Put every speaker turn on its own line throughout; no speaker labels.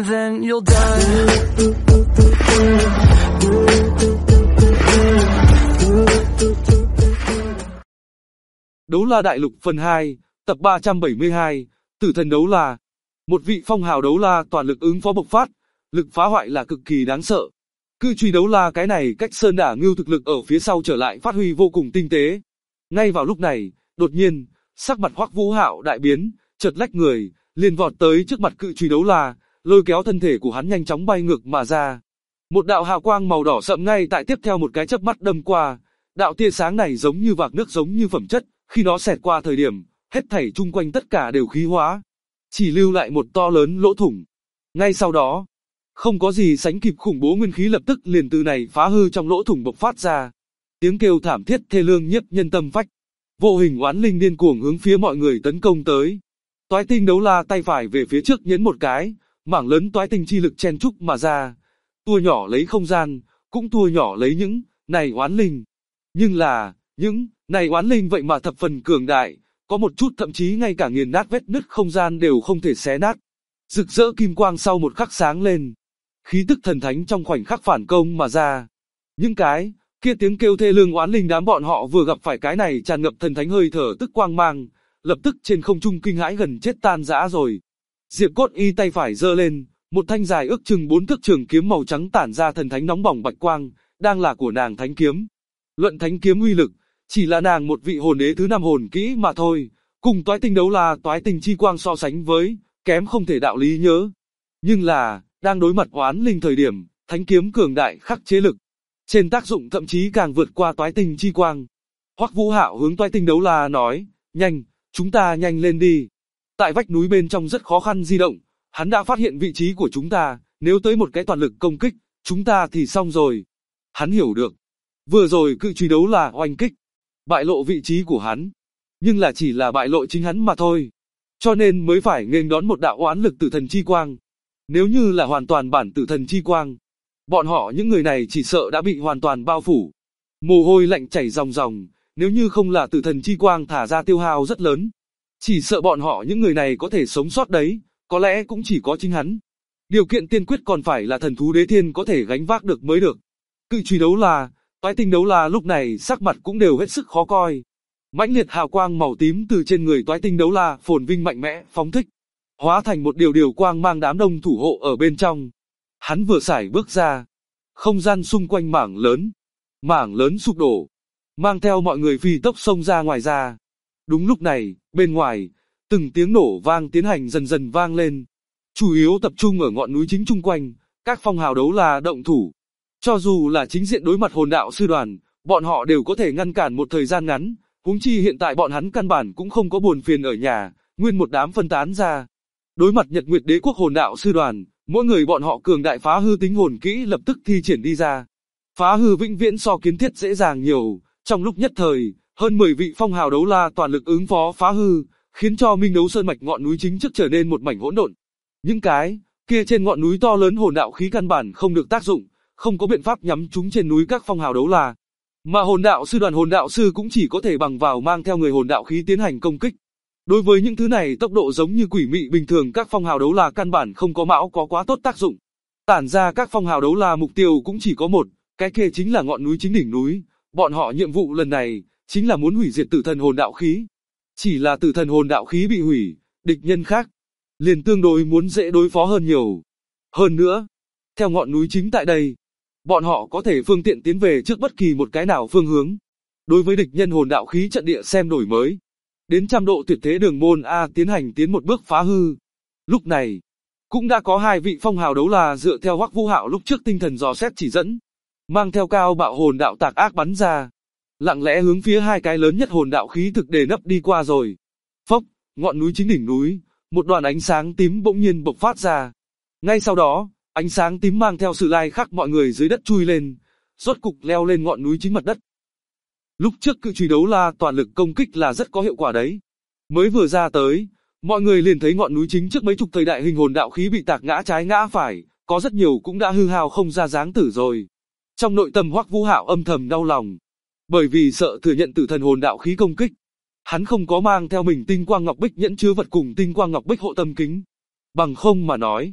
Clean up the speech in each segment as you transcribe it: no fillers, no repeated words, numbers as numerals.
and then you'll die.
Đấu La Đại Lục phần 2, tập 372, Tử Thần Đấu La. Một vị phong hào đấu la toàn lực ứng phó bộc phát, lực phá hoại là cực kỳ đáng sợ. Cự chùy đấu la cái này cách Sơn Đả Ngưu thực lực ở phía sau trở lại phát huy vô cùng tinh tế. Ngay vào lúc này, đột nhiên, sắc mặt Hoắc Vũ Hạo đại biến, chợt lách người, liền vọt tới trước mặt cự chùy đấu la, lôi kéo thân thể của hắn nhanh chóng bay ngược mà ra. Một đạo hào quang màu đỏ sậm ngay tại tiếp theo một cái chớp mắt đâm qua, đạo tia sáng này giống như vạc nước giống như phẩm chất, khi nó xẹt qua thời điểm, hết thảy chung quanh tất cả đều khí hóa, chỉ lưu lại một to lớn lỗ thủng. Ngay sau đó, không có gì sánh kịp khủng bố nguyên khí lập tức liền từ này phá hư trong lỗ thủng bộc phát ra. Tiếng kêu thảm thiết thê lương nhiếp nhân tâm phách. Vô hình oán linh điên cuồng hướng phía mọi người tấn công tới. Toái tinh đấu la tay phải về phía trước nhấn một cái, mảng lớn toái tinh chi lực chen trúc mà ra, tua nhỏ lấy không gian, cũng tua nhỏ lấy những này oán linh. Nhưng là, những này oán linh vậy mà thập phần cường đại, có một chút thậm chí ngay cả nghiền nát vết nứt không gian đều không thể xé nát. Rực rỡ kim quang sau một khắc sáng lên, khí tức thần thánh trong khoảnh khắc phản công mà ra. Những cái kia tiếng kêu thê lương oán linh đám bọn họ vừa gặp phải cái này tràn ngập thần thánh hơi thở tức quang mang, lập tức trên không trung kinh hãi gần chết tan rã rồi. Diệp Cốt Y tay phải giơ lên, một thanh dài ước chừng 4 thước trường kiếm màu trắng tản ra thần thánh nóng bỏng bạch quang, đang là của nàng thánh kiếm. Luận thánh kiếm uy lực, chỉ là nàng một vị hồn đế thứ 5 hồn kỹ mà thôi, cùng toái tinh đấu la toái tinh chi quang so sánh với, kém không thể đạo lý nhớ. Nhưng là, đang đối mặt oán linh thời điểm, thánh kiếm cường đại khắc chế lực, trên tác dụng thậm chí càng vượt qua toái tinh chi quang. Hoắc Vũ Hạo hướng toái tinh đấu la nói, nhanh, chúng ta nhanh lên đi. Tại vách núi bên trong rất khó khăn di động, hắn đã phát hiện vị trí của chúng ta, nếu tới một cái toàn lực công kích, chúng ta thì xong rồi. Hắn hiểu được, vừa rồi cự chùy đấu la oanh kích, bại lộ vị trí của hắn, nhưng là chỉ là bại lộ chính hắn mà thôi. Cho nên mới phải nghênh đón một đạo oán lực tử thần chi quang. Nếu như là hoàn toàn bản tử thần chi quang, bọn họ những người này chỉ sợ đã bị hoàn toàn bao phủ. Mồ hôi lạnh chảy ròng ròng, nếu như không là tử thần chi quang thả ra tiêu hao rất lớn, chỉ sợ bọn họ những người này có thể sống sót đấy, có lẽ cũng chỉ có chính hắn. Điều kiện tiên quyết còn phải là thần thú đế thiên có thể gánh vác được mới được. Cự chùy đấu la, toái tinh đấu la lúc này sắc mặt cũng đều hết sức khó coi. Mãnh liệt hào quang màu tím từ trên người toái tinh đấu la phồn vinh mạnh mẽ phóng thích, hóa thành một điều quang mang đám đông thủ hộ ở bên trong. Hắn vừa sải bước ra, không gian xung quanh mảng lớn sụp đổ, mang theo mọi người phi tốc xông ra ngoài ra. Đúng lúc này, bên ngoài, từng tiếng nổ vang tiến hành dần dần vang lên, chủ yếu tập trung ở ngọn núi chính chung quanh, các phong hào đấu la động thủ. Cho dù là chính diện đối mặt hồn đạo sư đoàn, bọn họ đều có thể ngăn cản một thời gian ngắn, huống chi hiện tại bọn hắn căn bản cũng không có buồn phiền ở nhà, nguyên một đám phân tán ra. Đối mặt Nhật Nguyệt Đế quốc hồn đạo sư đoàn, mỗi người bọn họ cường đại phá hư tính hồn kỹ lập tức thi triển đi ra. Phá hư vĩnh viễn so kiến thiết dễ dàng nhiều, trong lúc nhất thời, hơn 10 vị phong hào đấu la toàn lực ứng phó phá hư, khiến cho Minh Đấu Sơn mạch ngọn núi chính trước trở nên một mảnh hỗn độn. Những cái kia trên ngọn núi to lớn hồn đạo khí căn bản không được tác dụng, không có biện pháp nhắm trúng trên núi các phong hào đấu la. Mà hồn đạo sư đoàn hồn đạo sư cũng chỉ có thể bằng vào mang theo người hồn đạo khí tiến hành công kích. Đối với những thứ này tốc độ giống như quỷ mị bình thường các phong hào đấu la căn bản không có mão có quá tốt tác dụng. Tản ra các phong hào đấu la mục tiêu cũng chỉ có một, cái kia chính là ngọn núi chính đỉnh núi. Bọn họ nhiệm vụ lần này chính là muốn hủy diệt tử thần hồn đạo khí. Chỉ là tử thần hồn đạo khí bị hủy, địch nhân khác liền tương đối muốn dễ đối phó hơn nhiều. Hơn nữa, theo ngọn núi chính tại đây, bọn họ có thể phương tiện tiến về trước bất kỳ một cái nào phương hướng. Đối với địch nhân hồn đạo khí trận địa xem đổi mới, đến 100 độ tuyệt thế đường môn A tiến một bước phá hư. Lúc này, cũng đã có 2 vị phong hào đấu la dựa theo Hoắc Vũ Hạo lúc trước tinh thần dò xét chỉ dẫn, mang theo cao bạo hồn đạo tạc ác bắn ra, lặng lẽ hướng phía 2 cái lớn nhất hồn đạo khí thực đề nấp đi qua rồi. Phốc, ngọn núi chính đỉnh núi, một đoàn ánh sáng tím bỗng nhiên bộc phát ra. Ngay sau đó, ánh sáng tím mang theo sự lai khắc mọi người dưới đất chui lên, rốt cục leo lên ngọn núi chính mặt đất. Lúc trước cự chùy đấu la toàn lực công kích là rất có hiệu quả đấy. Mới vừa ra tới, mọi người liền thấy ngọn núi chính trước mấy chục thời đại hình hồn đạo khí bị tạc ngã trái ngã phải, có rất nhiều cũng đã hư hao không ra dáng tử rồi. Trong nội tâm Hoắc Vũ Hạo âm thầm đau lòng, bởi vì sợ thừa nhận tử thần hồn đạo khí công kích, hắn không có mang theo mình tinh quang ngọc bích nhẫn chứa vật cùng tinh quang ngọc bích hộ tâm kính. Bằng không mà nói,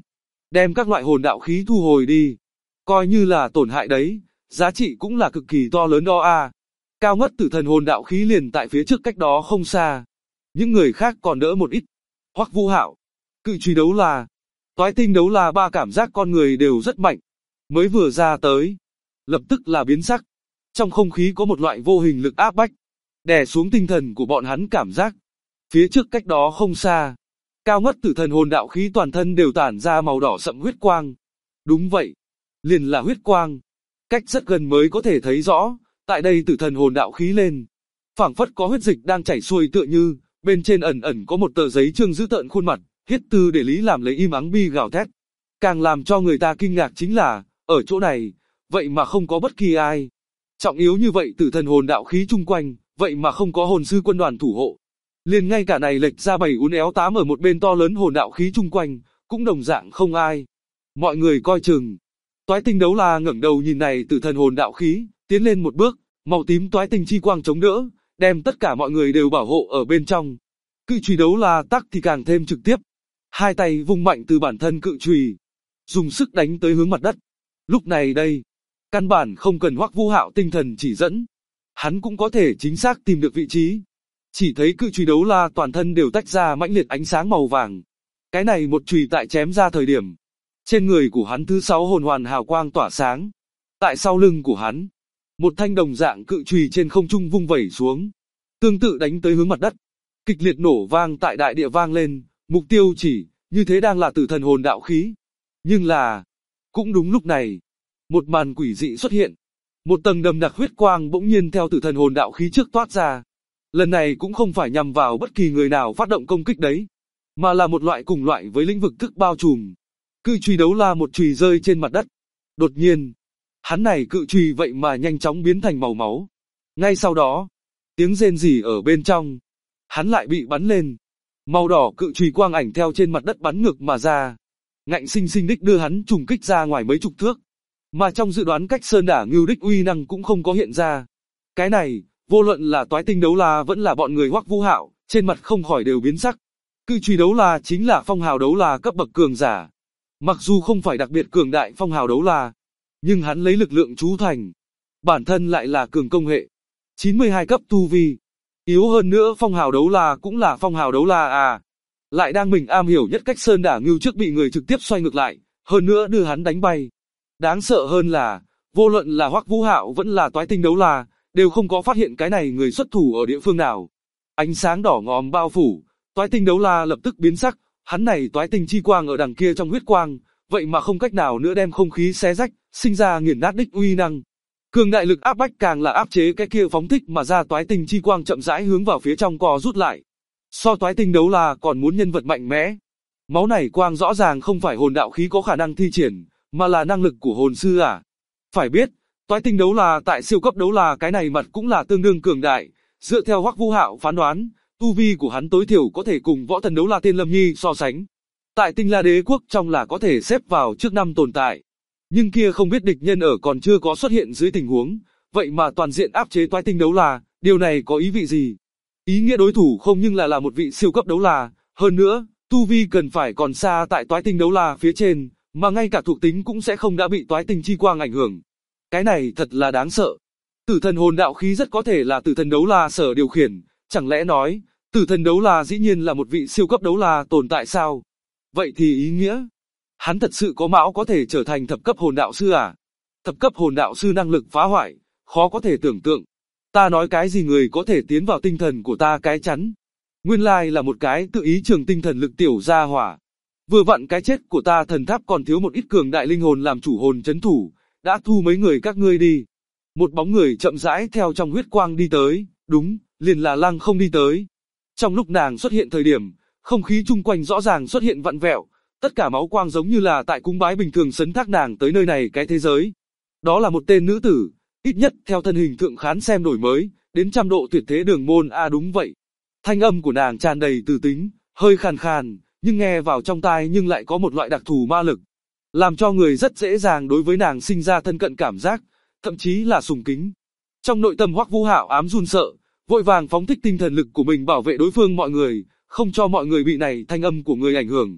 đem các loại hồn đạo khí thu hồi đi. Coi như là tổn hại đấy, giá trị cũng là cực kỳ to lớn đó a. Cao ngất tử thần hồn đạo khí liền tại phía trước cách đó không xa. Những người khác còn đỡ một ít. Hoắc Vũ Hạo, cự truy đấu la, toái tinh đấu la, ba cảm giác con người đều rất mạnh. Mới vừa ra tới, lập tức là biến sắc. Trong không khí có một loại vô hình lực áp bách, đè xuống tinh thần của bọn hắn cảm giác. Phía trước cách đó không xa, cao ngất tử thần hồn đạo khí toàn thân đều tản ra màu đỏ sậm huyết quang. Đúng vậy, liền là huyết quang. Cách rất gần mới có thể thấy rõ, tại đây tử thần hồn đạo khí lên, phảng phất có huyết dịch đang chảy xuôi tựa như, bên trên ẩn ẩn có một tờ giấy trương dữ tợn khuôn mặt, hiết tư để lý làm lấy im ắng bi gào thét. Càng làm cho người ta kinh ngạc chính là, ở chỗ này, vậy mà không có bất kỳ ai. Trọng yếu như vậy tử thần hồn đạo khí chung quanh, vậy mà không có hồn sư quân đoàn thủ hộ. Liền ngay cả này lệch ra 7 uốn éo 8 ở một bên to lớn hồn đạo khí chung quanh, cũng đồng dạng không ai. Mọi người coi chừng. Toái tinh đấu la ngẩng đầu nhìn này tử thần hồn đạo khí, tiến lên một bước, màu tím toái tinh chi quang chống đỡ, đem tất cả mọi người đều bảo hộ ở bên trong. Cự chùy đấu la tắc thì càng thêm trực tiếp. Hai tay vung mạnh từ bản thân cự chùy, dùng sức đánh tới hướng mặt đất. Lúc này đây, căn bản không cần Hoắc Vũ Hạo tinh thần chỉ dẫn, hắn cũng có thể chính xác tìm được vị trí. Chỉ thấy cự chùy đấu la toàn thân đều tách ra mãnh liệt ánh sáng màu vàng. Cái này một chùy tại chém ra thời điểm, trên người của hắn thứ 6 hồn hoàn hào quang tỏa sáng. Tại sau lưng của hắn, một thanh đồng dạng cự chùy trên không trung vung vẩy xuống, tương tự đánh tới hướng mặt đất. Kịch liệt nổ vang tại đại địa vang lên, mục tiêu chỉ, như thế đang là tử thần hồn đạo khí. Nhưng là, cũng đúng lúc này, một màn quỷ dị xuất hiện. Một tầng đầm đặc huyết quang bỗng nhiên theo tử thần hồn đạo khí trước toát ra. Lần này cũng không phải nhằm vào bất kỳ người nào phát động công kích đấy, mà là một loại cùng loại với lĩnh vực thức bao trùm. Cự chùy đấu la một chùy rơi trên mặt đất. Đột nhiên, hắn này cự chùy vậy mà nhanh chóng biến thành màu máu. Ngay sau đó, tiếng rên rỉ ở bên trong, hắn lại bị bắn lên. Màu đỏ cự chùy quang ảnh theo trên mặt đất bắn ngược mà ra, ngạnh sinh sinh đích đưa hắn trùng kích ra ngoài mấy chục thước. Mà trong dự đoán cách sơn đả ngưu đích uy năng cũng không có hiện ra. Cái này, vô luận là toái tinh đấu la vẫn là bọn người Hoắc Vũ Hạo, trên mặt không khỏi đều biến sắc. Cự chùy đấu la chính là phong hào đấu la cấp bậc cường giả. Mặc dù không phải đặc biệt cường đại phong hào đấu la, nhưng hắn lấy lực lượng chú thành, bản thân lại là cường công hệ, 92 cấp tu vi. Yếu hơn nữa phong hào đấu la cũng là phong hào đấu la à. Lại đang mình am hiểu nhất cách sơn đả ngưu trước bị người trực tiếp xoay ngược lại, hơn nữa đưa hắn đánh bay. Đáng sợ hơn là, vô luận là Hoắc Vũ Hạo vẫn là toái tinh đấu la, đều không có phát hiện cái này người xuất thủ ở địa phương nào. Ánh sáng đỏ ngòm bao phủ, toái tinh đấu la lập tức biến sắc, hắn này toái tinh chi quang ở đằng kia trong huyết quang, vậy mà không cách nào nữa đem không khí xé rách, sinh ra nghiền nát đích uy năng. Cường đại lực áp bách càng là áp chế cái kia phóng thích mà ra toái tinh chi quang chậm rãi hướng vào phía trong co rút lại. So toái tinh đấu la còn muốn nhân vật mạnh mẽ. Máu này quang rõ ràng không phải hồn đạo khí có khả năng thi triển, mà là năng lực của hồn sư à. Phải biết, toái tinh đấu la tại siêu cấp đấu la cái này mặt cũng là tương đương cường đại. Dựa theo Hoắc Vũ Hạo phán đoán, tu vi của hắn tối thiểu có thể cùng võ thần đấu la Tiên Lâm Nhi so sánh. Tại Tinh La Đế quốc trong là có thể xếp vào trước 5 tồn tại. Nhưng kia không biết địch nhân ở còn chưa có xuất hiện dưới tình huống, vậy mà toàn diện áp chế toái tinh đấu la, điều này có ý vị gì? Ý nghĩa đối thủ không nhưng là một vị siêu cấp đấu la, hơn nữa, tu vi cần phải còn xa tại toái tinh đấu la phía trên, mà ngay cả thuộc tính cũng sẽ không đã bị toái tinh chi quang ảnh hưởng. Cái này thật là đáng sợ. Tử thần hồn đạo khí rất có thể là tử thần đấu la sở điều khiển, chẳng lẽ nói, tử thần đấu la dĩ nhiên là một vị siêu cấp đấu la tồn tại sao? Vậy thì ý nghĩa, hắn thật sự có mão có thể trở thành thập cấp hồn đạo sư à? Thập cấp hồn đạo sư năng lực phá hoại, khó có thể tưởng tượng. Ta nói cái gì người có thể tiến vào tinh thần của ta cái chắn? Nguyên lai là một cái tự ý trường tinh thần lực tiểu gia hỏa. Vừa vặn cái chết của ta thần tháp còn thiếu một ít cường đại linh hồn làm chủ hồn chấn thủ, đã thu mấy người các ngươi đi. Một bóng người chậm rãi theo trong huyết quang đi tới, đúng, liền là Lăng Không đi tới. Trong lúc nàng xuất hiện thời điểm, không khí chung quanh rõ ràng xuất hiện vặn vẹo, tất cả máu quang giống như là tại cúng bái bình thường sấn thác nàng tới nơi này cái thế giới. Đó là một tên nữ tử, ít nhất theo thân hình thượng khán xem đổi mới, đến 100 độ tuyệt thế đường môn a đúng vậy. Thanh âm của nàng tràn đầy từ tính, hơi khàn khàn, nhưng nghe vào trong tai nhưng lại có một loại đặc thù ma lực, làm cho người rất dễ dàng đối với nàng sinh ra thân cận cảm giác, thậm chí là sùng kính. Trong nội tâm Hoắc Vũ Hạo ám run sợ, vội vàng phóng thích tinh thần lực của mình bảo vệ đối phương mọi người, không cho mọi người bị này thanh âm của người ảnh hưởng.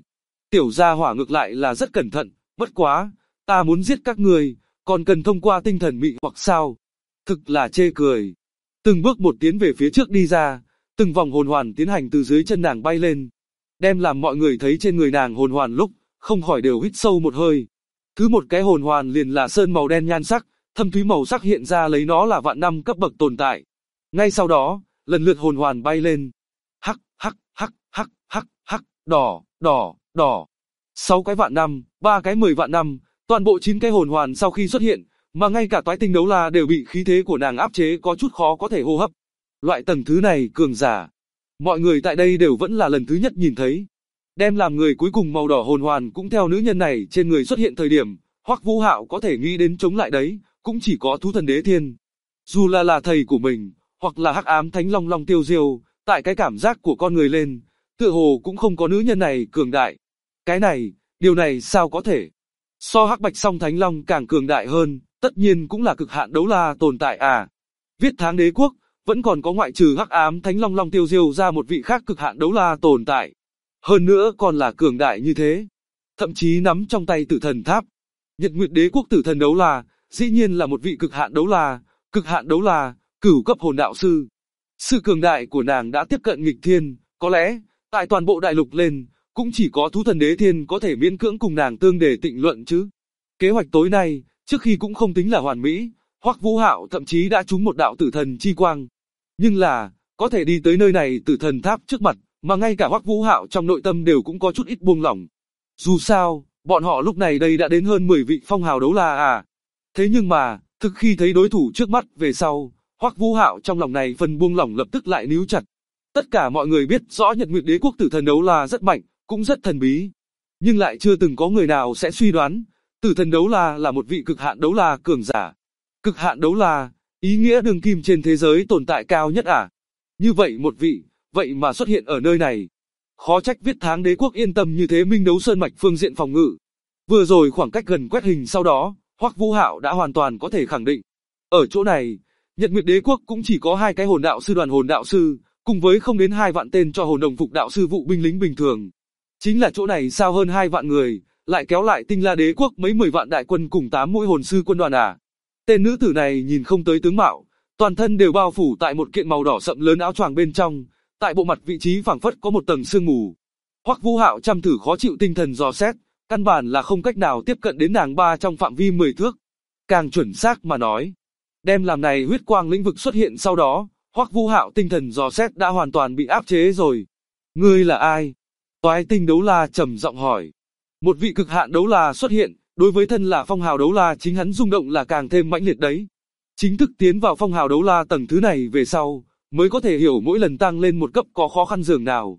Tiểu gia hỏa ngược lại là rất cẩn thận, bất quá, ta muốn giết các ngươi, còn cần thông qua tinh thần mị hoặc sao? Thực là chê cười. Từng bước một tiến về phía trước đi ra, từng vòng hồn hoàn tiến hành từ dưới chân nàng bay lên, đem làm mọi người thấy trên người nàng hồn hoàn lúc, không khỏi đều hít sâu một hơi. Thứ một cái hồn hoàn liền là sơn màu đen nhan sắc, thâm thúy màu sắc hiện ra lấy nó là vạn năm cấp bậc tồn tại. Ngay sau đó, lần lượt hồn hoàn bay lên. Hắc, hắc, hắc, hắc, hắc, hắc, đỏ, đỏ, đỏ. 6 cái vạn năm, 3 cái 10 vạn năm, toàn bộ 9 cái hồn hoàn sau khi xuất hiện, mà ngay cả toái tinh đấu la đều bị khí thế của nàng áp chế có chút khó có thể hô hấp. Loại tầng thứ này cường giả, mọi người tại đây đều vẫn là lần thứ nhất nhìn thấy. Đem làm người cuối cùng màu đỏ hồn hoàn cũng theo nữ nhân này trên người xuất hiện thời điểm, Hoắc Vũ Hạo có thể nghĩ đến chống lại đấy, cũng chỉ có thú thần đế thiên. Dù là thầy của mình, hoặc là hắc ám thánh long long tiêu diêu, tại cái cảm giác của con người lên, tựa hồ cũng không có nữ nhân này cường đại. Cái này, điều này sao có thể? So hắc bạch song thánh long càng cường đại hơn, tất nhiên cũng là cực hạn đấu la tồn tại à. Viết tháng đế quốc, vẫn còn có ngoại trừ hắc ám thánh long long tiêu diêu ra một vị khác cực hạn đấu la tồn tại. Hơn nữa còn là cường đại như thế. Thậm chí nắm trong tay tử thần tháp. Nhật Nguyệt đế quốc tử thần đấu la, dĩ nhiên là một vị cực hạn đấu la, cửu cấp hồn đạo sư. Sự cường đại của nàng đã tiếp cận nghịch thiên, có lẽ, tại toàn bộ đại lục lên, cũng chỉ có thú thần đế thiên có thể miễn cưỡng cùng nàng tương để tịnh luận chứ. Kế hoạch tối nay, trước khi cũng không tính là hoàn mỹ, Hoắc Vũ Hạo thậm chí đã trúng một đạo tử thần chi quang. Nhưng là, có thể đi tới nơi này tử thần tháp trước mặt, mà ngay cả Hoắc Vũ Hạo trong nội tâm đều cũng có chút ít buông lỏng. Dù sao, bọn họ lúc này đây đã đến hơn 10 vị phong hào đấu la à. Thế nhưng mà, thực khi thấy đối thủ trước mắt về sau, Hoắc Vũ Hạo trong lòng này phần buông lỏng lập tức lại níu chặt. Tất cả mọi người biết rõ Nhật Nguyệt đế quốc tử thần đấu la rất mạnh, cũng rất thần bí. Nhưng lại chưa từng có người nào sẽ suy đoán, tử thần đấu la là một vị cực hạn đấu la cường giả. Cực hạn đấu la, ý nghĩa đường kim trên thế giới tồn tại cao nhất à. Như vậy một vị, vậy mà xuất hiện ở nơi này. Khó trách Viết tháng đế quốc yên tâm như thế Minh Đấu Sơn mạch phương diện phòng ngự. Vừa rồi khoảng cách gần quét hình sau đó, Hoắc Vũ Hạo đã hoàn toàn có thể khẳng định. Ở chỗ này, Nhật Nguyệt đế quốc cũng chỉ có 2 cái hồn đạo sư đoàn hồn đạo sư, cùng với không đến 2 vạn tên cho hồn đồng phục đạo sư vụ binh lính bình thường. Chính là chỗ này sao hơn 2 vạn người, lại kéo lại Tinh La đế quốc mấy 10 vạn đại quân cùng 8 mũi hồn sư quân đoàn à. Tên nữ tử này nhìn không tới tướng mạo, toàn thân đều bao phủ tại một kiện màu đỏ sậm lớn áo choàng bên trong, tại bộ mặt vị trí phảng phất có một tầng sương mù. Hoắc Vũ Hạo chăm thử khó chịu tinh thần dò xét, căn bản là không cách nào tiếp cận đến nàng ba trong phạm vi 10 thước. Càng chuẩn xác mà nói, đem làm này huyết quang lĩnh vực xuất hiện sau đó, Hoắc Vũ Hạo tinh thần dò xét đã hoàn toàn bị áp chế rồi. Ngươi là ai? Toái tinh đấu la trầm giọng hỏi. Một vị cực hạn đấu la xuất hiện, đối với thân là phong hào đấu la chính hắn rung động là càng thêm mãnh liệt đấy. Chính thức tiến vào phong hào đấu la tầng thứ này về sau, mới có thể hiểu mỗi lần tăng lên một cấp có khó khăn dường nào.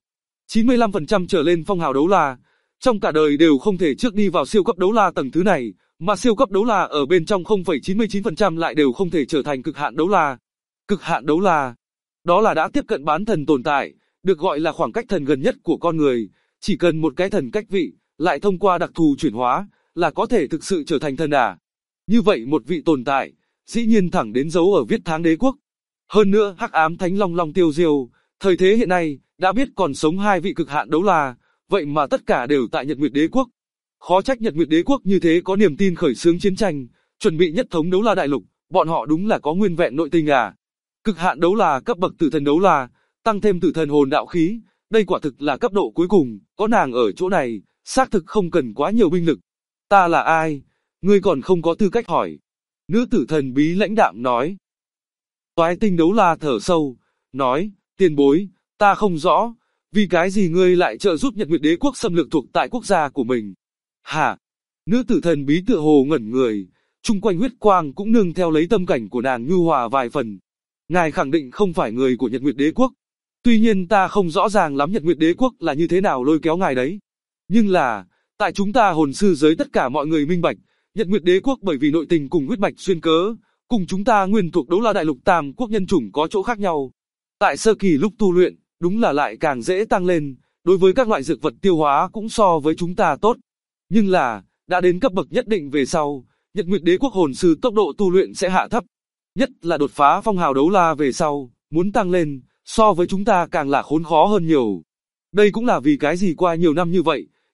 95% trở lên phong hào đấu la, trong cả đời đều không thể trước đi vào siêu cấp đấu la tầng thứ này, mà siêu cấp đấu la ở bên trong 0,99% lại đều không thể trở thành cực hạn đấu la. Cực hạn đấu la, đó là đã tiếp cận bán thần tồn tại, được gọi là khoảng cách thần gần nhất của con người, chỉ cần một cái thần cách vị, lại thông qua đặc thù chuyển hóa, là có thể thực sự trở thành thần à. Như vậy một vị tồn tại, dĩ nhiên thẳng đến dấu ở Viết tháng đế quốc. Hơn nữa hắc ám thánh long long tiêu diêu, thời thế hiện nay, đã biết còn sống 2 vị cực hạn đấu la, vậy mà tất cả đều tại Nhật Nguyệt đế quốc. Khó trách Nhật Nguyệt đế quốc như thế có niềm tin khởi xướng chiến tranh, chuẩn bị nhất thống đấu la đại lục, bọn họ đúng là có nguyên vẹn nội tình à. Cực hạn đấu la cấp bậc tử thần đấu la, tăng thêm tử thần hồn đạo khí, đây quả thực là cấp độ cuối cùng, có nàng ở chỗ này, xác thực không cần quá nhiều binh lực. Ta là ai? Ngươi còn không có tư cách hỏi. Nữ tử thần bí lãnh đạm nói. Toái tinh đấu la thở sâu, nói, tiền bối, ta không rõ, vì cái gì ngươi lại trợ giúp Nhật Nguyệt đế quốc xâm lược thuộc tại quốc gia của mình. Hả? Nữ tử thần bí tựa hồ ngẩn người, chung quanh huyết quang cũng nương theo lấy tâm cảnh của nàng nhu hòa vài phần. Ngài khẳng định không phải người của Nhật Nguyệt đế quốc. Tuy nhiên ta không rõ ràng lắm Nhật Nguyệt đế quốc là như thế nào lôi kéo ngài đấy. Nhưng là, tại chúng ta hồn sư giới tất cả mọi người minh bạch, Nhật Nguyệt đế quốc bởi vì nội tình cùng huyết mạch xuyên cớ, cùng chúng ta nguyên thuộc đấu la đại lục tam quốc nhân chủng có chỗ khác nhau. Tại sơ kỳ lúc tu luyện, đúng là lại càng dễ tăng lên, đối với các loại dược vật tiêu hóa cũng so với chúng ta tốt. Nhưng là, đã đến cấp bậc nhất định về sau, Nhật Nguyệt đế quốc hồn sư tốc độ tu luyện sẽ hạ thấp. Nhất là đột phá phong hào đấu la về sau, muốn tăng lên, so với chúng ta càng là khốn khó hơn nhiều. Đây cũng là vì cái gì qua nhiều năm như vậy,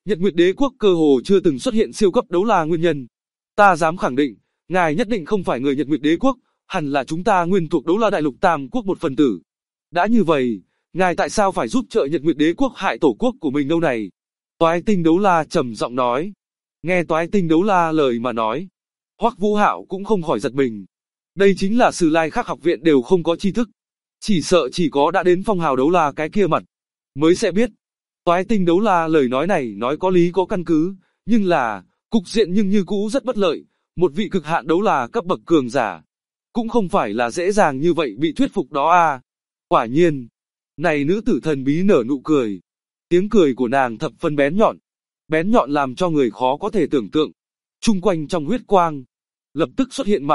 Nhật Nguyệt Đế quốc cơ hồ chưa từng xuất hiện siêu cấp đấu la nguyên nhân. Ta dám khẳng định, ngài nhất định không phải người Nhật Nguyệt Đế quốc, hẳn là chúng ta nguyên thuộc đấu la đại lục Tam quốc một phần tử. Đã như vậy, ngài tại sao phải giúp trợ Nhật Nguyệt Đế quốc hại tổ quốc của mình đâu này? Toái Tinh đấu la trầm giọng nói. Nghe Toái Tinh đấu la lời mà nói, Hoắc Vũ Hạo cũng không khỏi giật mình. Đây chính là Sử Lai Khắc học viện đều không có tri thức. Chỉ sợ chỉ có đã đến phong hào đấu la cái kia mặt, mới sẽ biết. Toái Tinh đấu la lời nói này nói có lý có căn cứ, nhưng là, cục diện nhưng như cũ rất bất lợi, một vị cực hạn đấu la cấp bậc cường giả. Cũng không phải là dễ dàng như vậy bị thuyết phục đó à. Quả nhiên, này nữ tử thần bí nở nụ cười. Tiếng cười của nàng thập phân bén nhọn làm cho người khó có thể tưởng tượng. Trung quanh trong huyết quang, lập tức xuất hiện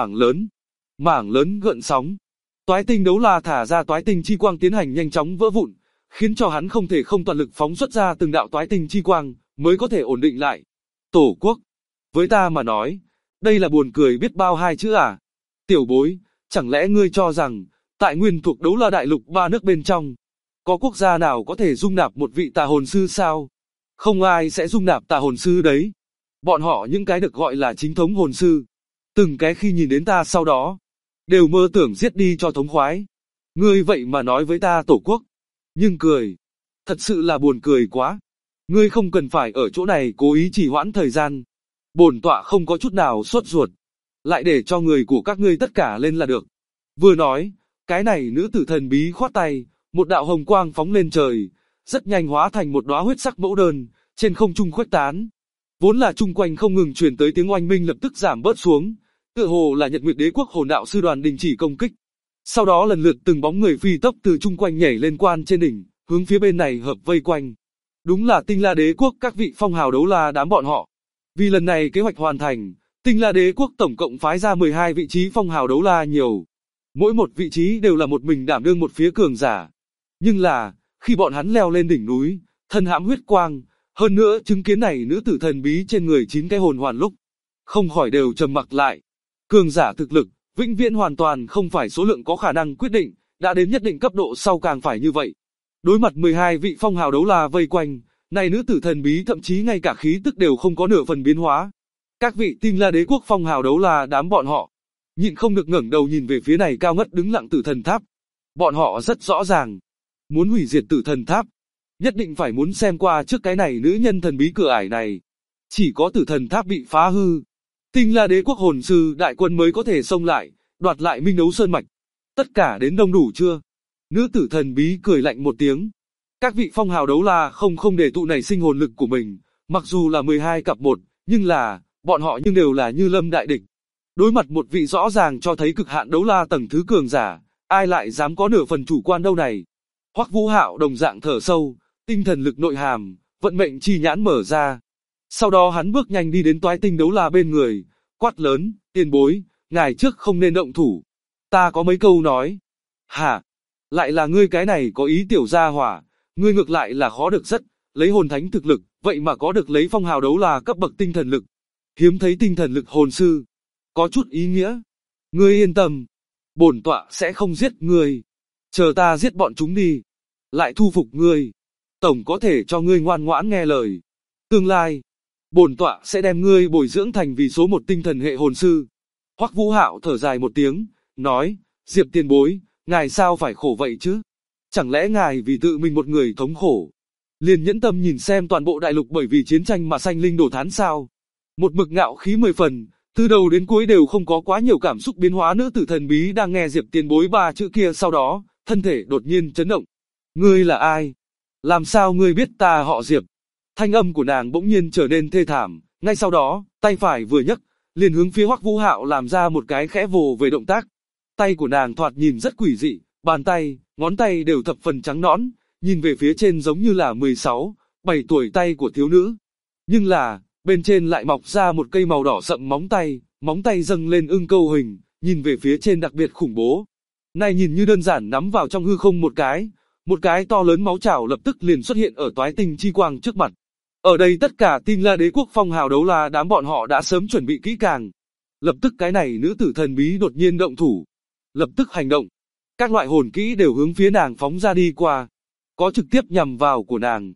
mảng lớn gợn sóng. Toái Tinh đấu la thả ra toái tinh chi quang tiến hành nhanh chóng vỡ vụn, khiến cho hắn không thể không toàn lực phóng xuất ra từng đạo toái tinh chi quang, mới có thể ổn định lại. Tổ quốc, với ta mà nói, đây là buồn cười biết bao hai chữ à. Tiểu bối, chẳng lẽ ngươi cho rằng, tại nguyên thuộc đấu la đại lục ba nước bên trong, có quốc gia nào có thể dung nạp một vị tà hồn sư sao? Không ai sẽ dung nạp tà hồn sư đấy. Bọn họ những cái được gọi là chính thống hồn sư. Từng cái khi nhìn đến ta sau đó, đều mơ tưởng giết đi cho thống khoái. Ngươi vậy mà nói với ta tổ quốc. Nhưng cười. Thật sự là buồn cười quá. Ngươi không cần phải ở chỗ này cố ý trì hoãn thời gian. Bổn tọa không có chút nào sốt ruột. Lại để cho người của các ngươi tất cả lên là được. Vừa nói, cái này nữ tử thần bí khoát tay, một đạo hồng quang phóng lên trời, rất nhanh hóa thành một đóa huyết sắc mẫu đơn, trên không trung khuếch tán. Vốn là chung quanh không ngừng truyền tới tiếng oanh minh lập tức giảm bớt xuống, tựa hồ là Nhật Nguyệt Đế quốc hồn đạo sư đoàn đình chỉ công kích. Sau đó lần lượt từng bóng người phi tốc từ chung quanh nhảy lên quan trên đỉnh, hướng phía bên này hợp vây quanh. Đúng là Tinh La Đế quốc các vị phong hào đấu la đám bọn họ. Vì lần này kế hoạch hoàn thành, Tinh La Đế quốc tổng cộng phái ra 12 vị trí phong hào đấu la nhiều. Mỗi một vị trí đều là một mình đảm đương một phía cường giả. Nhưng là, khi bọn hắn leo lên đỉnh núi, thân hãm huyết quang, hơn nữa chứng kiến này nữ tử thần bí trên người 9 cái hồn hoàn lúc, không khỏi đều trầm mặc lại. Cường giả thực lực, vĩnh viễn hoàn toàn không phải số lượng có khả năng quyết định, đã đến nhất định cấp độ sau càng phải như vậy. Đối mặt 12 vị phong hào đấu la vây quanh, này nữ tử thần bí thậm chí ngay cả khí tức đều không có nửa phần biến hóa. Các vị Tinh La Đế quốc phong hào đấu la đám bọn họ, nhịn không được ngẩng đầu nhìn về phía này cao ngất đứng lặng tử thần tháp. Bọn họ rất rõ ràng, muốn hủy diệt tử thần tháp, nhất định phải muốn xem qua trước cái này nữ nhân thần bí cửa ải này. Chỉ có tử thần tháp bị phá hư, Tinh La Đế quốc hồn sư đại quân mới có thể xông lại, đoạt lại Minh Đấu Sơn mạch. Tất cả đến đông đủ chưa? Nữ tử thần bí cười lạnh một tiếng. Các vị phong hào đấu la không để tụ nảy sinh hồn lực của mình, mặc dù là 12 cặp một, nhưng là, bọn họ nhưng đều là như lâm đại địch. Đối mặt một vị rõ ràng cho thấy cực hạn đấu la tầng thứ cường giả, ai lại dám có nửa phần chủ quan đâu này. Hoắc Vũ Hạo đồng dạng thở sâu, tinh thần lực nội hàm, vận mệnh chi nhãn mở ra. Sau đó hắn bước nhanh đi đến Toái Tinh đấu la bên người, quát lớn, tiền bối, ngài trước không nên động thủ. Ta có mấy câu nói. Hả? Lại là ngươi cái này có ý tiểu gia hỏa, ngươi ngược lại là khó được rất, lấy hồn thánh thực lực, vậy mà có được lấy phong hào đấu la cấp bậc tinh thần lực. Hiếm thấy tinh thần lực hồn sư. Có chút ý nghĩa. Ngươi yên tâm. Bổn tọa sẽ không giết ngươi. Chờ ta giết bọn chúng đi. Lại thu phục ngươi. Tổng có thể cho ngươi ngoan ngoãn nghe lời. Tương lai, bổn tọa sẽ đem ngươi bồi dưỡng thành vì số một tinh thần hệ hồn sư. Hoắc Vũ Hạo thở dài một tiếng, nói, Diệp tiền bối, ngài sao phải khổ vậy chứ? Chẳng lẽ ngài vì tự mình một người thống khổ, liền nhẫn tâm nhìn xem toàn bộ đại lục bởi vì chiến tranh mà sanh linh đổ thán sao? Một mực ngạo khí 10 phần, từ đầu đến cuối đều không có quá nhiều cảm xúc biến hóa. Nữ tử thần bí đang nghe Diệp tiền bối ba chữ kia sau đó, thân thể đột nhiên chấn động. Ngươi là ai? Làm sao ngươi biết ta họ Diệp? Thanh âm của nàng bỗng nhiên trở nên thê thảm, ngay sau đó, tay phải vừa nhấc, liền hướng phía Hoắc Vũ Hạo làm ra một cái khẽ vồ về động tác. Tay của nàng thoạt nhìn rất quỷ dị, bàn tay, ngón tay đều thập phần trắng nõn, nhìn về phía trên giống như là 16, 7 tuổi tay của thiếu nữ. Nhưng là, bên trên lại mọc ra một cây màu đỏ sậm móng tay dâng lên ưng câu hình, nhìn về phía trên đặc biệt khủng bố. Này nhìn như đơn giản nắm vào trong hư không một cái to lớn máu chảo lập tức liền xuất hiện ở Toái Tinh chi quang trước mặt. Ở đây tất cả Tinh La Đế quốc phong hào đấu la đám bọn họ đã sớm chuẩn bị kỹ càng. Lập tức cái này nữ tử thần bí đột nhiên động thủ. Lập tức hành động. Các loại hồn kỹ đều hướng phía nàng phóng ra đi qua. Có trực tiếp nhằm vào của nàng.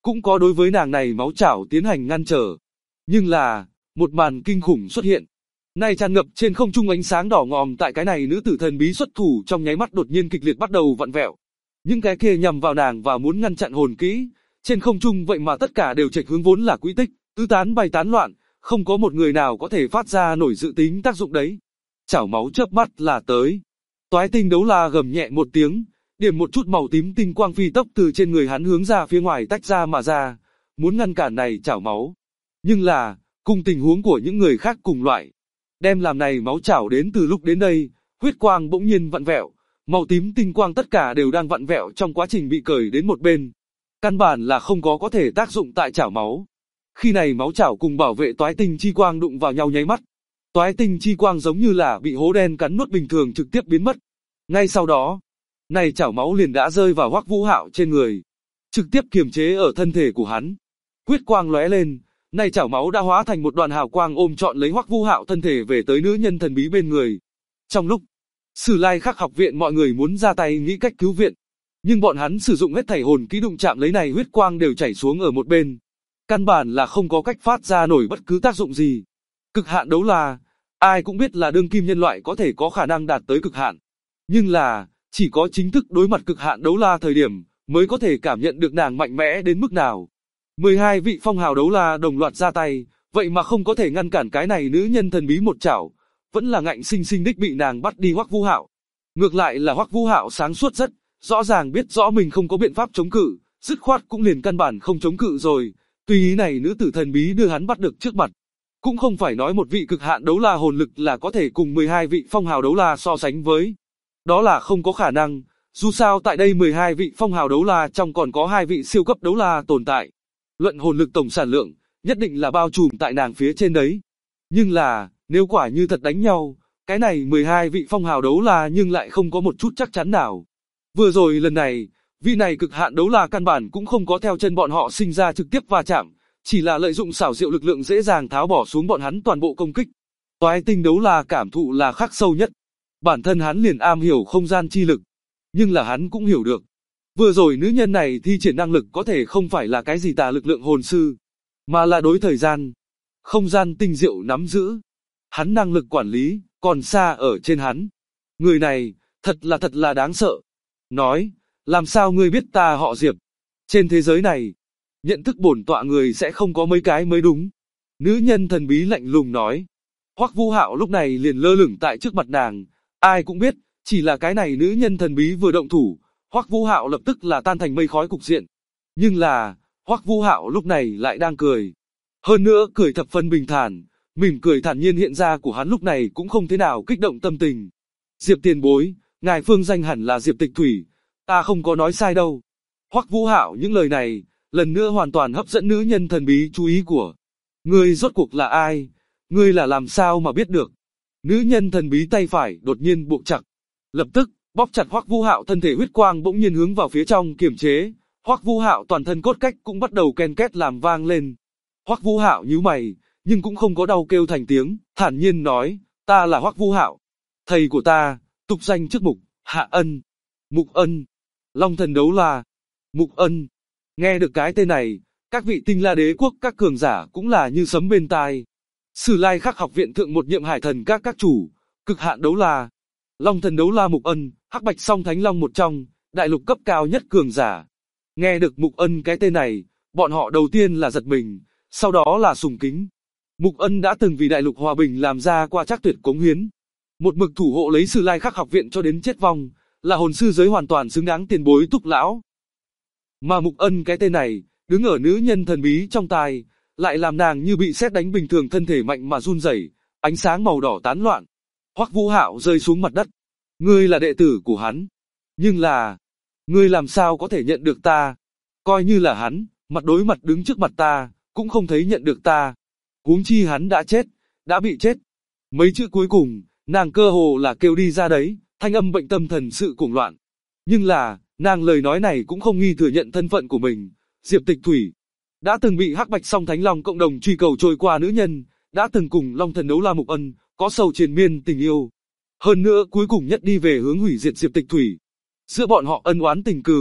cũng có đối với nàng này máu chảo tiến hành ngăn trở. Nhưng là, một màn kinh khủng xuất hiện. Này tràn ngập trên không trung ánh sáng đỏ ngòm tại cái này nữ tử thần bí xuất thủ trong nháy mắt đột nhiên kịch liệt bắt đầu vặn vẹo. Những cái kia nhằm vào nàng và muốn ngăn chặn hồn kỹ, trên không trung vậy mà tất cả đều chệch hướng vốn là quỹ tích, tứ tán bay tán loạn, không có một người nào có thể phát ra nổi dự tính tác dụng đấy. Chảo máu chớp mắt là tới. Toái tinh đấu la gầm nhẹ một tiếng, điểm một chút màu tím tinh quang phi tốc từ trên người hắn hướng ra phía ngoài tách ra mà ra, muốn ngăn cản này chảo máu. Nhưng là, cùng tình huống của những người khác cùng loại, đem làm này máu chảo đến từ lúc đến đây, huyết quang bỗng nhiên vặn vẹo, màu tím tinh quang tất cả đều đang vặn vẹo trong quá trình bị cởi đến một bên. Căn bản là không có thể tác dụng tại chảo máu. Khi này máu chảo cùng bảo vệ toái tinh chi quang đụng vào nhau nháy mắt. Toái tinh chi quang giống như là bị hố đen cắn nuốt bình thường trực tiếp biến mất. Ngay sau đó, này chảo máu liền đã rơi vào Hoắc Vũ Hạo trên người, trực tiếp kiềm chế ở thân thể của hắn. Huyết quang lóe lên, này chảo máu đã hóa thành một đoàn hào quang ôm trọn lấy Hoắc Vũ Hạo thân thể về tới nữ nhân thần bí bên người. Trong lúc Sử Lai Khắc học viện mọi người muốn ra tay nghĩ cách cứu viện, nhưng bọn hắn sử dụng hết thảy hồn kỹ đụng chạm lấy này huyết quang đều chảy xuống ở một bên, căn bản là không có cách phát ra nổi bất cứ tác dụng gì. Cực hạn đấu la, ai cũng biết là đương kim nhân loại có thể có khả năng đạt tới cực hạn, nhưng là chỉ có chính thức đối mặt cực hạn đấu la thời điểm mới có thể cảm nhận được nàng mạnh mẽ đến mức nào. 12 vị phong hào đấu la đồng loạt ra tay, vậy mà không có thể ngăn cản cái này nữ nhân thần bí một chảo, vẫn là ngạnh sinh sinh đích bị nàng bắt đi Hoắc Vũ Hạo. Ngược lại là Hoắc Vũ Hạo sáng suốt rất, rõ ràng biết rõ mình không có biện pháp chống cự, dứt khoát cũng liền căn bản không chống cự rồi, tùy ý này nữ tử thần bí đưa hắn bắt được trước mặt. Cũng không phải nói một vị cực hạn đấu la hồn lực là có thể cùng 12 vị phong hào đấu la so sánh với. Đó là không có khả năng, dù sao tại đây 12 vị phong hào đấu la trong còn có 2 vị siêu cấp đấu la tồn tại. Luận hồn lực tổng sản lượng, nhất định là bao trùm tại nàng phía trên đấy. Nhưng là, nếu quả như thật đánh nhau, cái này 12 vị phong hào đấu la nhưng lại không có một chút chắc chắn nào. Vừa rồi lần này, vị này cực hạn đấu la căn bản cũng không có theo chân bọn họ sinh ra trực tiếp va chạm, chỉ là lợi dụng xảo diệu lực lượng dễ dàng tháo bỏ xuống bọn hắn toàn bộ công kích. Toái tinh đấu la cảm thụ là khắc sâu nhất. Bản thân hắn liền am hiểu không gian chi lực, nhưng là hắn cũng hiểu được. Vừa rồi nữ nhân này thi triển năng lực có thể không phải là cái gì tà lực lượng hồn sư, mà là đối thời gian, không gian tinh diệu nắm giữ. Hắn năng lực quản lý, còn xa ở trên hắn. Người này, thật là đáng sợ. Nói, làm sao ngươi biết ta họ Diệp? Trên thế giới này, nhận thức bổn tọa người sẽ không có mấy cái mới đúng. Nữ nhân thần bí lạnh lùng nói. Hoắc Vũ Hạo lúc này liền lơ lửng tại trước mặt nàng. Ai cũng biết, chỉ là cái này nữ nhân thần bí vừa động thủ, Hoắc Vũ Hạo lập tức là tan thành mây khói cục diện. Nhưng là, Hoắc Vũ Hạo lúc này lại đang cười. Hơn nữa cười thập phân bình thản, mỉm cười thản nhiên hiện ra của hắn lúc này cũng không thế nào kích động tâm tình. Diệp tiền bối, ngài phương danh hẳn là Diệp Tịch Thủy, ta không có nói sai đâu. Hoắc Vũ Hạo những lời này, lần nữa hoàn toàn hấp dẫn nữ nhân thần bí chú ý của. Ngươi rốt cuộc là ai? Ngươi là làm sao mà biết được? Nữ nhân thần bí tay phải đột nhiên buộc chặt. Lập tức, bóp chặt Hoắc Vũ Hạo thân thể huyết quang bỗng nhiên hướng vào phía trong kiềm chế. Hoắc Vũ Hạo toàn thân cốt cách cũng bắt đầu ken két làm vang lên. Hoắc Vũ Hạo nhíu mày, nhưng cũng không có đau kêu thành tiếng, thản nhiên nói, ta là Hoắc Vũ Hạo. Thầy của ta, tục danh trước Mục, Hạ Ân. Mục Ân. Long thần đấu la. Mục Ân. Nghe được cái tên này, các vị Tinh La Đế quốc các cường giả cũng là như sấm bên tai. Sử Lai Khắc học viện thượng một nhiệm hải thần các chủ, cực hạn đấu la. Long thần đấu la Mục Ân, Hắc Bạch Song Thánh Long một trong, đại lục cấp cao nhất cường giả. Nghe được Mục Ân cái tên này, bọn họ đầu tiên là giật mình, sau đó là sùng kính. Mục Ân đã từng vì đại lục hòa bình làm ra qua trắc tuyệt cống hiến. Một mực thủ hộ lấy Sử Lai Khắc học viện cho đến chết vong, là hồn sư giới hoàn toàn xứng đáng tiền bối Túc lão. Mà Mục Ân cái tên này, đứng ở nữ nhân thần bí trong tai, lại làm nàng như bị sét đánh bình thường thân thể mạnh mà run rẩy, ánh sáng màu đỏ tán loạn. Hoắc Vũ Hạo rơi xuống mặt đất. Ngươi là đệ tử của hắn. Nhưng là, ngươi làm sao có thể nhận được ta? Coi như là hắn, mặt đối mặt đứng trước mặt ta, cũng không thấy nhận được ta. Huống chi hắn đã chết, đã bị chết. Mấy chữ cuối cùng, nàng cơ hồ là kêu đi ra đấy, thanh âm bệnh tâm thần sự cuồng loạn. Nhưng là, nàng lời nói này cũng không nghi thừa nhận thân phận của mình. Diệp Tịch Thủy đã từng bị Hắc Bạch Song Thánh Long cộng đồng truy cầu trôi qua nữ nhân, đã từng cùng Long thần đấu la Mục Ân có sâu triền miên tình yêu. Hơn nữa cuối cùng nhất đi về hướng hủy diệt Diệp Tịch Thủy. Giữa bọn họ ân oán tình cừu,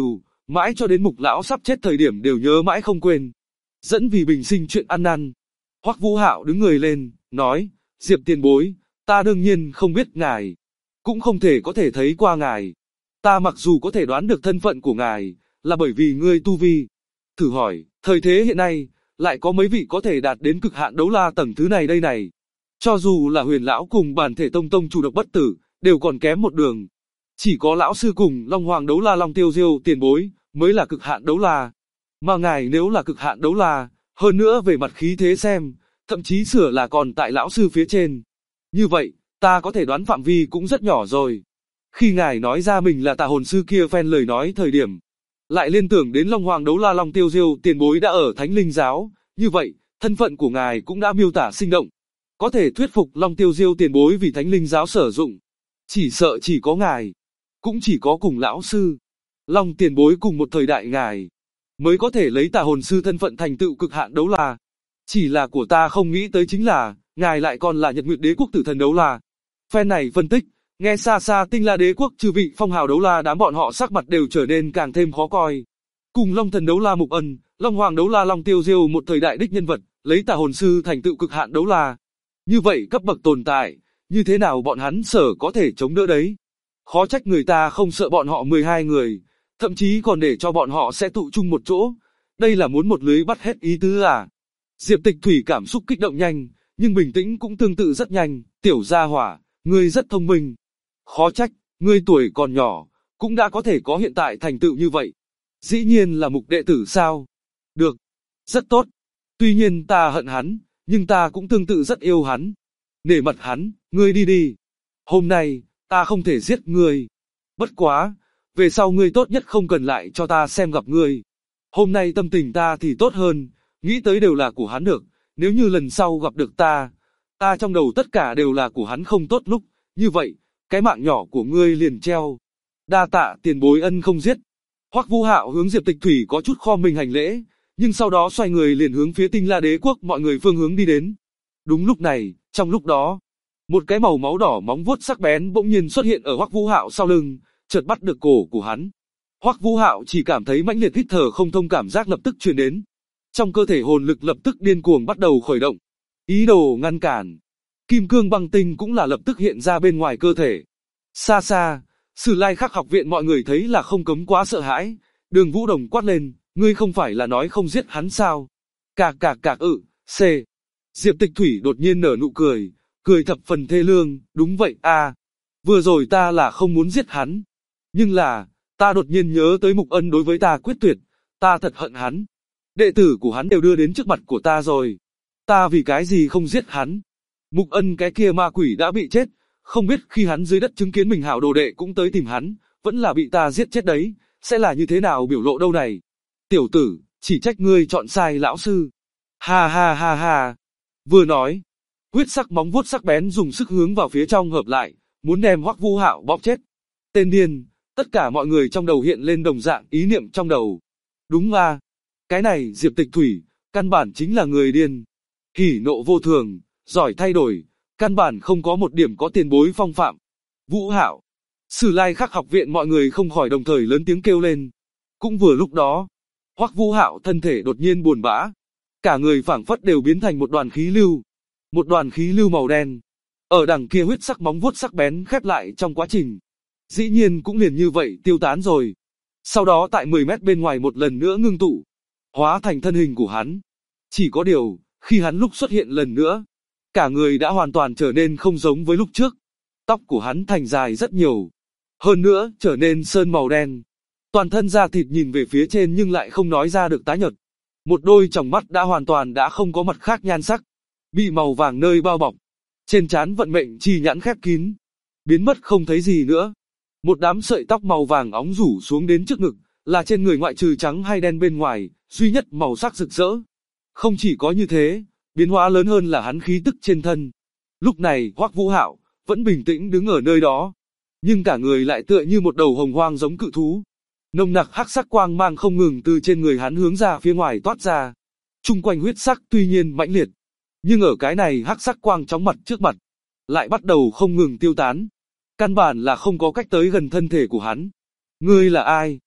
mãi cho đến Mục lão sắp chết thời điểm đều nhớ mãi không quên. Dẫn vì bình sinh chuyện ăn năn. Hoắc Vũ Hạo đứng người lên, nói, Diệp tiền bối, ta đương nhiên không biết ngài, cũng không thể có thể thấy qua ngài. Ta mặc dù có thể đoán được thân phận của ngài, là bởi vì ngươi tu vi. Thử hỏi, thời thế hiện nay, lại có mấy vị có thể đạt đến cực hạn đấu la tầng thứ này đây này. Cho dù là Huyền lão cùng Bản Thể Tông tông chủ độc bất tử, đều còn kém một đường. Chỉ có lão sư cùng Long Hoàng đấu la Long Tiêu Diêu tiền bối, mới là cực hạn đấu la. Mà ngài nếu là cực hạn đấu la, hơn nữa về mặt khí thế xem, thậm chí sửa là còn tại lão sư phía trên. Như vậy, ta có thể đoán phạm vi cũng rất nhỏ rồi. Khi ngài nói ra mình là tà hồn sư kia phen lời nói thời điểm, lại liên tưởng đến Long Hoàng đấu la Long Tiêu Diêu tiền bối đã ở Thánh Linh giáo, như vậy, thân phận của ngài cũng đã miêu tả sinh động. Có thể thuyết phục Long Tiêu Diêu tiền bối vì Thánh Linh giáo sử dụng. Chỉ sợ chỉ có ngài, cũng chỉ có cùng lão sư, Long tiền bối cùng một thời đại ngài, mới có thể lấy tà hồn sư thân phận thành tựu cực hạn đấu la. Chỉ là của ta không nghĩ tới chính là, ngài lại còn là Nhật Nguyệt Đế quốc tử thần đấu la. Phen này phân tích, nghe xa xa Tinh La Đế quốc chư vị phong hào đấu la đám bọn họ sắc mặt đều trở nên càng thêm khó coi. Cùng Long thần đấu la Mục Ân, Long Hoàng đấu la Long Tiêu Diêu một thời đại đích nhân vật, lấy tà hồn sư thành tựu cực hạn đấu la. Như vậy cấp bậc tồn tại, như thế nào bọn hắn sở có thể chống đỡ đấy? Khó trách người ta không sợ bọn họ 12 người, thậm chí còn để cho bọn họ sẽ tụ chung một chỗ. Đây là muốn một lưới bắt hết ý tứ à? Diệp Tịch Thủy cảm xúc kích động nhanh, nhưng bình tĩnh cũng tương tự rất nhanh. Tiểu gia hỏa, ngươi rất thông minh. Khó trách, ngươi tuổi còn nhỏ, cũng đã có thể có hiện tại thành tựu như vậy. Dĩ nhiên là Mục đệ tử sao? Được, rất tốt. Tuy nhiên ta hận hắn, nhưng ta cũng tương tự rất yêu hắn. Nể mặt hắn, ngươi đi đi. Hôm nay, ta không thể giết ngươi. Bất quá, về sau ngươi tốt nhất không cần lại cho ta xem gặp ngươi. Hôm nay tâm tình ta thì tốt hơn, nghĩ tới đều là của hắn được. Nếu như lần sau gặp được ta trong đầu tất cả đều là của hắn không tốt lúc. Như vậy, cái mạng nhỏ của ngươi liền treo. Đa tạ tiền bối ân không giết. Hoắc Vũ Hạo hướng Diệp Tịch Thủy có chút kho mình hành lễ, nhưng sau đó xoay người liền hướng phía Tinh La Đế quốc mọi người phương hướng đi đến. Đúng lúc này, trong lúc đó, một cái màu máu đỏ móng vuốt sắc bén bỗng nhiên xuất hiện ở Hoắc Vũ Hạo sau lưng, chợt bắt được cổ của hắn. Hoắc Vũ Hạo chỉ cảm thấy mãnh liệt hít thở không thông cảm giác lập tức truyền đến. Trong cơ thể hồn lực lập tức điên cuồng bắt đầu khởi động, ý đồ ngăn cản. Kim cương băng tinh cũng là lập tức hiện ra bên ngoài cơ thể. Xa xa, Sử Lai Khắc học viện mọi người thấy là không cấm quá sợ hãi. Đường Vũ Đồng quát lên, ngươi không phải là nói không giết hắn sao? Cạc cạc cạc C. Diệp Tịch Thủy đột nhiên nở nụ cười, cười thập phần thê lương, đúng vậy a. Vừa rồi ta là không muốn giết hắn. Nhưng là, ta đột nhiên nhớ tới Mục Ân đối với ta quyết tuyệt, ta thật hận hắn. Đệ tử của hắn đều đưa đến trước mặt của ta rồi. Ta vì cái gì không giết hắn? Mục Ân cái kia ma quỷ đã bị chết, không biết khi hắn dưới đất chứng kiến mình hảo đồ đệ cũng tới tìm hắn, vẫn là bị ta giết chết đấy, sẽ là như thế nào biểu lộ đâu này? Tiểu tử, chỉ trách ngươi chọn sai lão sư. Ha ha ha ha. Vừa nói, huyết sắc móng vuốt sắc bén dùng sức hướng vào phía trong hợp lại, muốn đem Hoắc Vũ Hạo bóp chết. Tên điên, tất cả mọi người trong đầu hiện lên đồng dạng ý niệm trong đầu. Đúng à, cái này Diệp Tịch Thủy, căn bản chính là người điên. Hỉ nộ vô thường, giỏi thay đổi, căn bản không có một điểm có tiền bối phong phạm. Vũ Hạo, Sử Lai Khắc học viện mọi người không khỏi đồng thời lớn tiếng kêu lên. Cũng vừa lúc đó, Hoắc Vũ Hạo thân thể đột nhiên buồn bã, cả người phảng phất đều biến thành một đoàn khí lưu. Một đoàn khí lưu màu đen, ở đằng kia huyết sắc móng vuốt sắc bén khép lại trong quá trình. Dĩ nhiên cũng liền như vậy tiêu tán rồi. Sau đó tại 10 mét bên ngoài một lần nữa ngưng tụ, hóa thành thân hình của hắn. Chỉ có điều, khi hắn lúc xuất hiện lần nữa, cả người đã hoàn toàn trở nên không giống với lúc trước. Tóc của hắn thành dài rất nhiều, hơn nữa trở nên sơn màu đen. Toàn thân da thịt nhìn về phía trên nhưng lại không nói ra được tái nhợt. Một đôi tròng mắt đã hoàn toàn đã không có mặt khác nhan sắc, bị màu vàng nơi bao bọc. Trên trán vận mệnh chi nhãn khép kín, biến mất không thấy gì nữa. Một đám sợi tóc màu vàng óng rủ xuống đến trước ngực, là trên người ngoại trừ trắng hay đen bên ngoài, duy nhất màu sắc rực rỡ. Không chỉ có như thế, biến hóa lớn hơn là hắn khí tức trên thân. Lúc này, Hoắc Vũ Hạo vẫn bình tĩnh đứng ở nơi đó, nhưng cả người lại tựa như một đầu hồng hoang giống cự thú. Nồng nặc hắc sắc quang mang không ngừng từ trên người hắn hướng ra phía ngoài toát ra. Chung quanh huyết sắc tuy nhiên mãnh liệt, nhưng ở cái này hắc sắc quang chóng mặt trước mặt, lại bắt đầu không ngừng tiêu tán. Căn bản là không có cách tới gần thân thể của hắn. Ngươi là ai?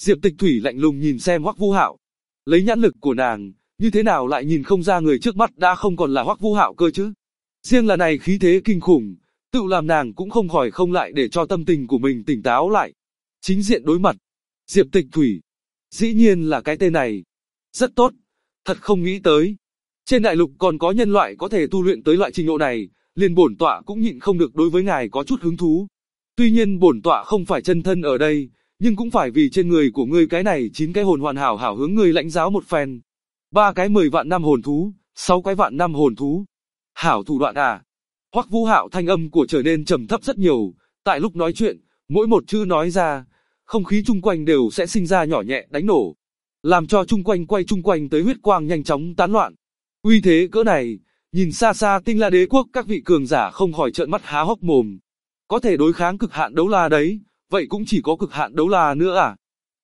Diệp Tịch Thủy lạnh lùng nhìn xem Hoắc Vũ Hạo. Lấy nhãn lực của nàng, như thế nào lại nhìn không ra người trước mắt đã không còn là Hoắc Vũ Hạo cơ chứ? Riêng là này khí thế kinh khủng, tự làm nàng cũng không khỏi không lại để cho tâm tình của mình tỉnh táo lại. Chính diện đối mặt. Diệp Tịch Thủy. Dĩ nhiên là cái tên này. Rất tốt. Thật không nghĩ tới. Trên đại lục còn có nhân loại có thể tu luyện tới loại trình độ này, liền bổn tọa cũng nhịn không được đối với ngài có chút hứng thú. Tuy nhiên bổn tọa không phải chân thân ở đây, nhưng cũng phải vì trên người của ngươi cái này 9 cái hồn hoàn hảo hảo hướng ngươi lãnh giáo một phen. 3 cái 10 vạn năm hồn thú, 6 cái vạn năm hồn thú. Hảo thủ đoạn à? Hoắc Vũ Hạo thanh âm của trở nên trầm thấp rất nhiều, tại lúc nói chuyện, mỗi một chữ nói ra, không khí chung quanh đều sẽ sinh ra nhỏ nhẹ đánh nổ, làm cho chung quanh quay chung quanh tới huyết quang nhanh chóng tán loạn. Uy thế cỡ này, nhìn xa xa Tinh La Đế quốc các vị cường giả không khỏi trợn mắt há hốc mồm. Có thể đối kháng cực hạn đấu la đấy, vậy cũng chỉ có cực hạn đấu la nữa à?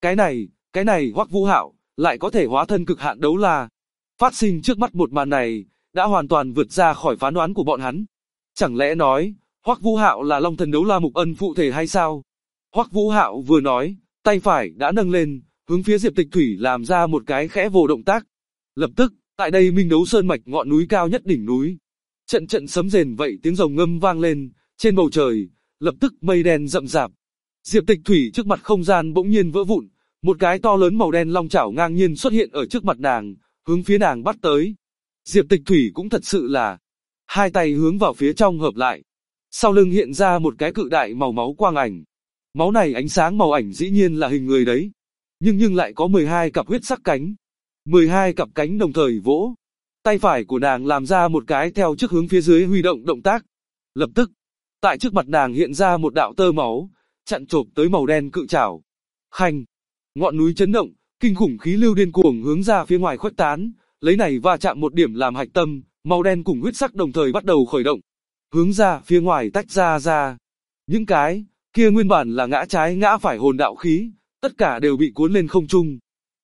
Cái này Hoắc Vũ Hạo lại có thể hóa thân cực hạn đấu la. Phát sinh trước mắt một màn này, đã hoàn toàn vượt ra khỏi phán đoán của bọn hắn. Chẳng lẽ nói, Hoắc Vũ Hạo là Long Thần đấu la Mục Ân phụ thể hay sao? Hoắc Vũ Hạo vừa nói, tay phải đã nâng lên, hướng phía Diệp Tịch Thủy làm ra một cái khẽ vồ động tác. Lập tức, tại đây Minh Đấu Sơn mạch ngọn núi cao nhất đỉnh núi, trận trận sấm rền vậy tiếng rồng ngâm vang lên, trên bầu trời, lập tức mây đen rậm rạp. Diệp Tịch Thủy trước mặt không gian bỗng nhiên vỡ vụn, một cái to lớn màu đen long chảo ngang nhiên xuất hiện ở trước mặt nàng, hướng phía nàng bắt tới. Diệp Tịch Thủy cũng thật sự là hai tay hướng vào phía trong hợp lại. Sau lưng hiện ra một cái cự đại màu máu quang ảnh. Máu này ánh sáng màu ảnh dĩ nhiên là hình người đấy. Nhưng lại có 12 cặp huyết sắc cánh. 12 cặp cánh đồng thời vỗ. Tay phải của nàng làm ra một cái theo trước hướng phía dưới huy động động tác. Lập tức, tại trước mặt nàng hiện ra một đạo tơ máu, chặn chộp tới màu đen cự chảo. Khanh, ngọn núi chấn động, kinh khủng khí lưu điên cuồng hướng ra phía ngoài khuếch tán, lấy này va chạm một điểm làm hạch tâm, màu đen cùng huyết sắc đồng thời bắt đầu khởi động, hướng ra phía ngoài tách ra. Những cái kia nguyên bản là ngã trái ngã phải hồn đạo khí, tất cả đều bị cuốn lên không trung.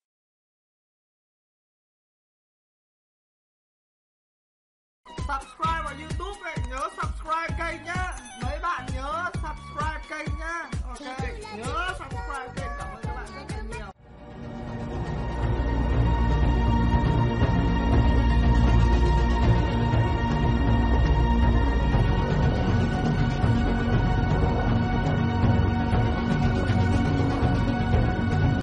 Subscribe vào YouTube này, nhớ subscribe kênh nhá. Mấy bạn nhớ subscribe kênh nhá. Ok, nhớ